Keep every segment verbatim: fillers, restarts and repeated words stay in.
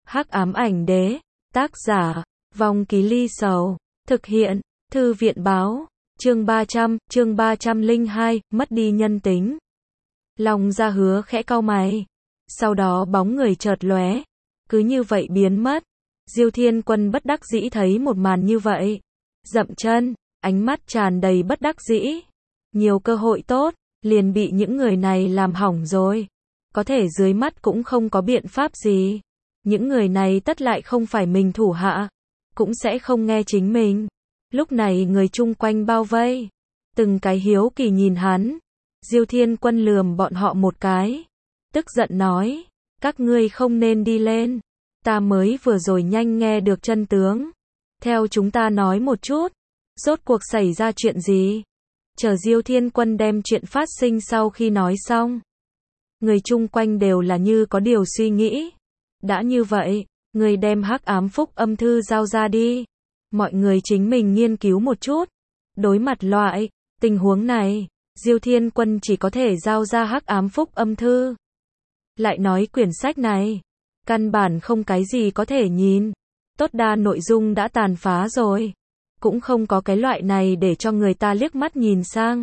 Hắc ám ảnh đế, tác giả, Vong Ký Ly Sầu, thực hiện, Thư viện báo, chương ba trăm, chương ba trăm lẻ hai, mất đi nhân tính. Long Gia Hứa khẽ cau mày, sau đó bóng người chợt lóe, cứ như vậy biến mất. Diêu Thiên Quân bất đắc dĩ thấy một màn như vậy, dậm chân, ánh mắt tràn đầy bất đắc dĩ. Nhiều cơ hội tốt, liền bị những người này làm hỏng rồi. Có thể dưới mắt cũng không có biện pháp gì. Những người này tất lại không phải mình thủ hạ, cũng sẽ không nghe chính mình. Lúc này người chung quanh bao vây, từng cái hiếu kỳ nhìn hắn. Diêu Thiên Quân lườm bọn họ một cái, tức giận nói, các ngươi không nên đi lên. Ta mới vừa rồi nhanh nghe được chân tướng. Theo chúng ta nói một chút, rốt cuộc xảy ra chuyện gì? Chờ Diêu Thiên Quân đem chuyện phát sinh sau khi nói xong. Người chung quanh đều là như có điều suy nghĩ. Đã như vậy, người đem hắc ám phúc âm thư giao ra đi. Mọi người chính mình nghiên cứu một chút. Đối mặt loại tình huống này, Diêu Thiên Quân chỉ có thể giao ra hắc ám phúc âm thư. Lại nói quyển sách này, căn bản không cái gì có thể nhìn. Tốt đa nội dung đã tàn phá rồi. Cũng không có cái loại này để cho người ta liếc mắt nhìn sang.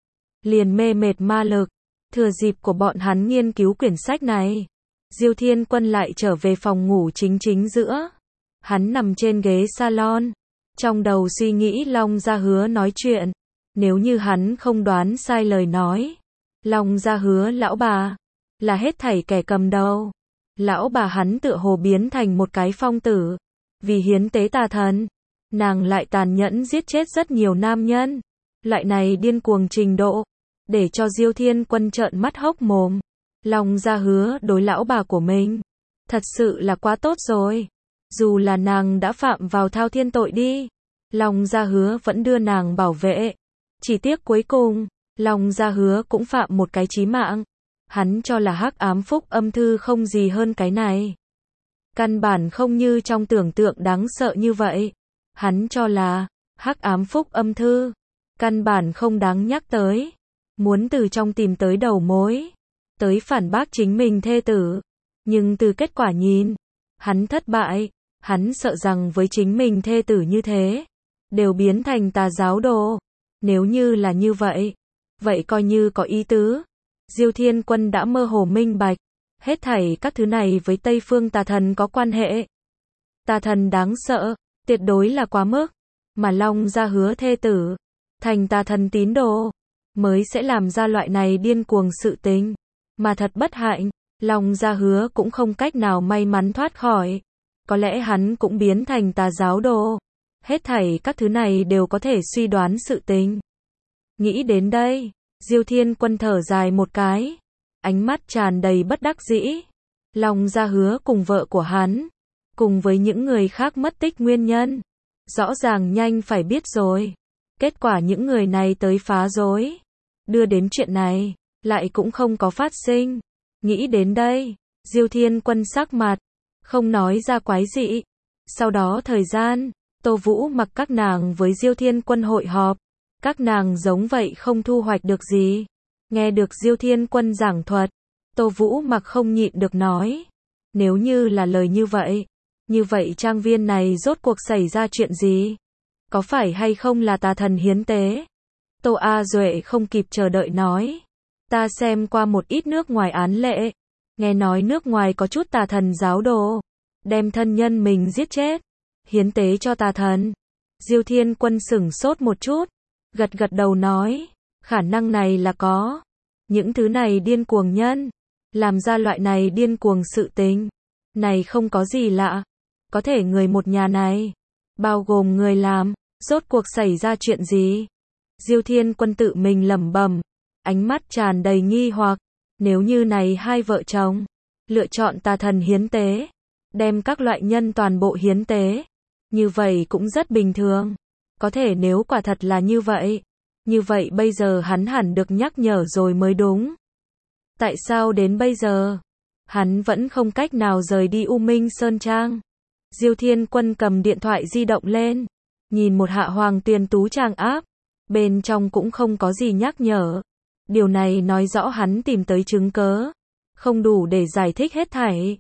Liền mê mệt ma lực. Thừa dịp của bọn hắn nghiên cứu quyển sách này, Diêu Thiên Quân lại trở về phòng ngủ chính chính giữa. Hắn nằm trên ghế salon, trong đầu suy nghĩ Long Gia Hứa nói chuyện. Nếu như hắn không đoán sai lời nói, Long Gia Hứa lão bà là hết thảy kẻ cầm đầu. Lão bà hắn tựa hồ biến thành một cái phong tử, vì hiến tế tà thần, nàng lại tàn nhẫn giết chết rất nhiều nam nhân. Loại này điên cuồng trình độ, để cho Diêu Thiên Quân trợn mắt hốc mồm. Long Gia Hứa đối lão bà của mình, thật sự là quá tốt rồi. Dù là nàng đã phạm vào thao thiên tội đi, Long Gia Hứa vẫn đưa nàng bảo vệ. Chỉ tiếc cuối cùng, Long Gia Hứa cũng phạm một cái chí mạng. Hắn cho là hắc ám phúc âm thư không gì hơn cái này. Căn bản không như trong tưởng tượng đáng sợ như vậy. Hắn cho là hắc ám phúc âm thư căn bản không đáng nhắc tới. Muốn từ trong tìm tới đầu mối, tới phản bác chính mình thê tử. Nhưng từ kết quả nhìn, hắn thất bại. Hắn sợ rằng với chính mình thê tử như thế, đều biến thành tà giáo đồ. Nếu như là như vậy, vậy coi như có ý tứ. Diêu Thiên Quân đã mơ hồ minh bạch, hết thảy các thứ này với Tây Phương tà thần có quan hệ. Tà thần đáng sợ, tuyệt đối là quá mức, mà Long Gia Hứa thê tử thành tà thần tín đồ, mới sẽ làm ra loại này điên cuồng sự tình. Mà thật bất hạnh, Long Gia Hứa cũng không cách nào may mắn thoát khỏi. Có lẽ hắn cũng biến thành tà giáo đồ. Hết thảy các thứ này đều có thể suy đoán sự tình. Nghĩ đến đây, Diêu Thiên Quân thở dài một cái, ánh mắt tràn đầy bất đắc dĩ. Long Gia Hứa cùng vợ của hắn, cùng với những người khác mất tích nguyên nhân, rõ ràng nhanh phải biết rồi. Kết quả những người này tới phá rối, đưa đến chuyện này, lại cũng không có phát sinh. Nghĩ đến đây, Diêu Thiên Quân sắc mặt, không nói ra quái dị. Sau đó thời gian, Tô Vũ Mặc các nàng với Diêu Thiên Quân hội họp. Các nàng giống vậy không thu hoạch được gì. Nghe được Diêu Thiên Quân giảng thuật, Tô Vũ Mặc không nhịn được nói. Nếu như là lời như vậy, như vậy trang viên này rốt cuộc xảy ra chuyện gì? Có phải hay không là tà thần hiến tế? Tô A Duệ không kịp chờ đợi nói. Ta xem qua một ít nước ngoài án lệ. Nghe nói nước ngoài có chút tà thần giáo đồ, đem thân nhân mình giết chết, hiến tế cho tà thần. Diêu Thiên Quân sửng sốt một chút, gật gật đầu nói, khả năng này là có. Những thứ này điên cuồng nhân, làm ra loại này điên cuồng sự tình, này không có gì lạ. Có thể người một nhà này, bao gồm người làm, rốt cuộc xảy ra chuyện gì? Diêu Thiên Quân tự mình lẩm bẩm, ánh mắt tràn đầy nghi hoặc. Nếu như này hai vợ chồng lựa chọn tà thần hiến tế, đem các loại nhân toàn bộ hiến tế, như vậy cũng rất bình thường. Có thể nếu quả thật là như vậy, như vậy bây giờ hắn hẳn được nhắc nhở rồi mới đúng. Tại sao đến bây giờ, hắn vẫn không cách nào rời đi U Minh Sơn Trang? Diêu Thiên Quân cầm điện thoại di động lên, nhìn một hạ Hoàng Tuyền Tú Trang áp, bên trong cũng không có gì nhắc nhở. Điều này nói rõ hắn tìm tới chứng cớ, không đủ để giải thích hết thảy.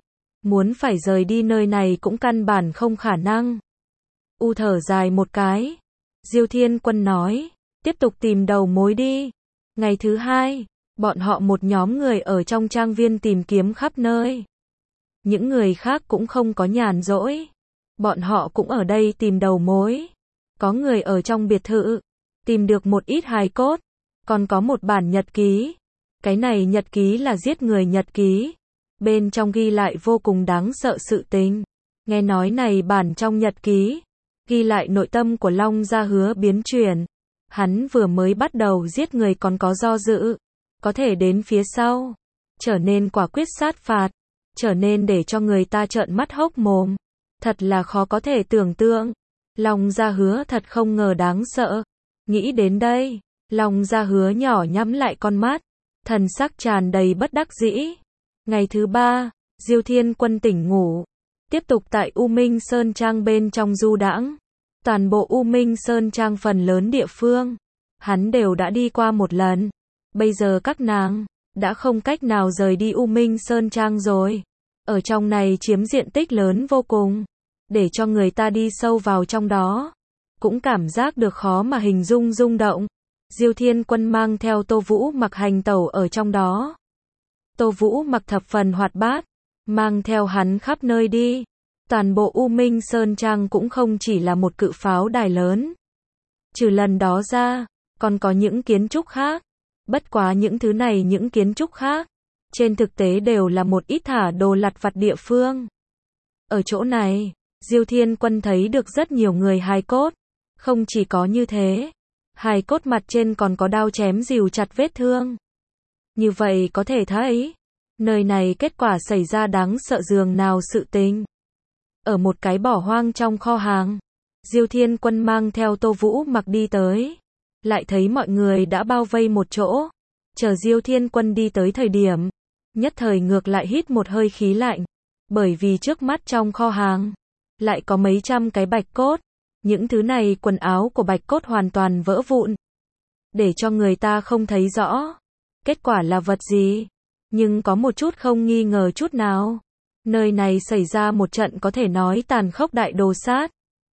Muốn phải rời đi nơi này cũng căn bản không khả năng. U thở dài một cái. Diêu Thiên Quân nói, tiếp tục tìm đầu mối đi. Ngày thứ hai, bọn họ một nhóm người ở trong trang viên tìm kiếm khắp nơi. Những người khác cũng không có nhàn rỗi. Bọn họ cũng ở đây tìm đầu mối. Có người ở trong biệt thự, tìm được một ít hài cốt. Còn có một bản nhật ký. Cái này nhật ký là giết người nhật ký. Bên trong ghi lại vô cùng đáng sợ sự tình. Nghe nói này bản trong nhật ký, ghi lại nội tâm của Long Gia Hứa biến chuyển. Hắn vừa mới bắt đầu giết người còn có do dự. Có thể đến phía sau, trở nên quả quyết sát phạt. Trở nên để cho người ta trợn mắt hốc mồm. Thật là khó có thể tưởng tượng. Long Gia Hứa thật không ngờ đáng sợ. Nghĩ đến đây, Long Gia Hứa nhỏ nhắm lại con mắt. Thần sắc tràn đầy bất đắc dĩ. Ngày thứ ba, Diêu Thiên Quân tỉnh ngủ. Tiếp tục tại U Minh Sơn Trang bên trong du đãng. Toàn bộ U Minh Sơn Trang phần lớn địa phương, hắn đều đã đi qua một lần. Bây giờ các nàng đã không cách nào rời đi U Minh Sơn Trang rồi. Ở trong này chiếm diện tích lớn vô cùng. Để cho người ta đi sâu vào trong đó, cũng cảm giác được khó mà hình dung rung động. Diêu Thiên Quân mang theo Tô Vũ Mặc hành tẩu ở trong đó. Tô Vũ Mặc thập phần hoạt bát, mang theo hắn khắp nơi đi. Toàn bộ U Minh Sơn Trang cũng không chỉ là một cự pháo đài lớn. Trừ lần đó ra, còn có những kiến trúc khác. Bất quá những thứ này những kiến trúc khác, trên thực tế đều là một ít thả đồ lặt vặt địa phương. Ở chỗ này, Diêu Thiên Quân thấy được rất nhiều người hài cốt. Không chỉ có như thế, hài cốt mặt trên còn có đao chém rìu chặt vết thương. Như vậy có thể thấy, nơi này kết quả xảy ra đáng sợ dường nào sự tình. Ở một cái bỏ hoang trong kho hàng, Diêu Thiên Quân mang theo Tô Vũ Mặc đi tới. Lại thấy mọi người đã bao vây một chỗ. Chờ Diêu Thiên Quân đi tới thời điểm, nhất thời ngược lại hít một hơi khí lạnh. Bởi vì trước mắt trong kho hàng, lại có mấy trăm cái bạch cốt. Những thứ này quần áo của bạch cốt hoàn toàn vỡ vụn. Để cho người ta không thấy rõ kết quả là vật gì. Nhưng có một chút không nghi ngờ chút nào. Nơi này xảy ra một trận có thể nói tàn khốc đại đồ sát.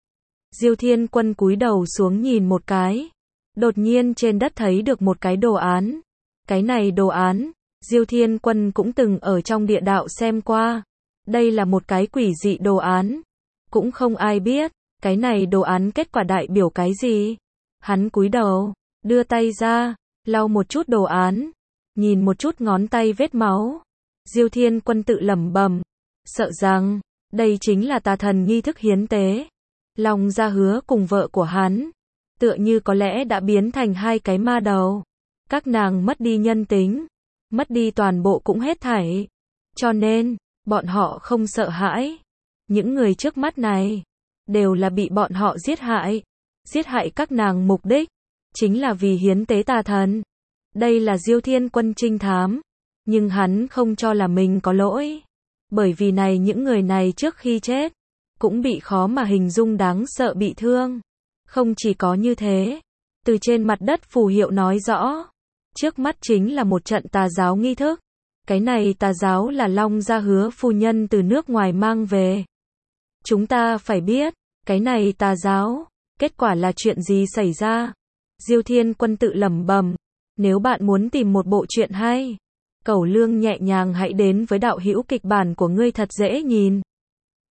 Diêu Thiên Quân cúi đầu xuống nhìn một cái. Đột nhiên trên đất thấy được một cái đồ án. Cái này đồ án, Diêu Thiên Quân cũng từng ở trong địa đạo xem qua. Đây là một cái quỷ dị đồ án. Cũng không ai biết, cái này đồ án kết quả đại biểu cái gì. Hắn cúi đầu, đưa tay ra, lau một chút đồ án. Nhìn một chút ngón tay vết máu. Diêu Thiên Quân tự lẩm bẩm, sợ rằng, đây chính là tà thần nghi thức hiến tế. Long Gia Hứa cùng vợ của hắn, tựa như có lẽ đã biến thành hai cái ma đầu. Các nàng mất đi nhân tính, mất đi toàn bộ cũng hết thảy. Cho nên, bọn họ không sợ hãi. Những người trước mắt này, đều là bị bọn họ giết hại. Giết hại các nàng mục đích, chính là vì hiến tế tà thần. Đây là Diêu Thiên Quân trinh thám. Nhưng hắn không cho là mình có lỗi. Bởi vì này những người này trước khi chết, cũng bị khó mà hình dung đáng sợ bị thương. Không chỉ có như thế, từ trên mặt đất phù hiệu nói rõ, trước mắt chính là một trận tà giáo nghi thức. Cái này tà giáo là Long Gia Hứa phu nhân từ nước ngoài mang về. Chúng ta phải biết, cái này tà giáo, kết quả là chuyện gì xảy ra. Diêu Thiên Quân tự lẩm bẩm, nếu bạn muốn tìm một bộ truyện hay, Cẩu Lương nhẹ nhàng hãy đến với đạo hữu kịch bản của ngươi thật dễ nhìn.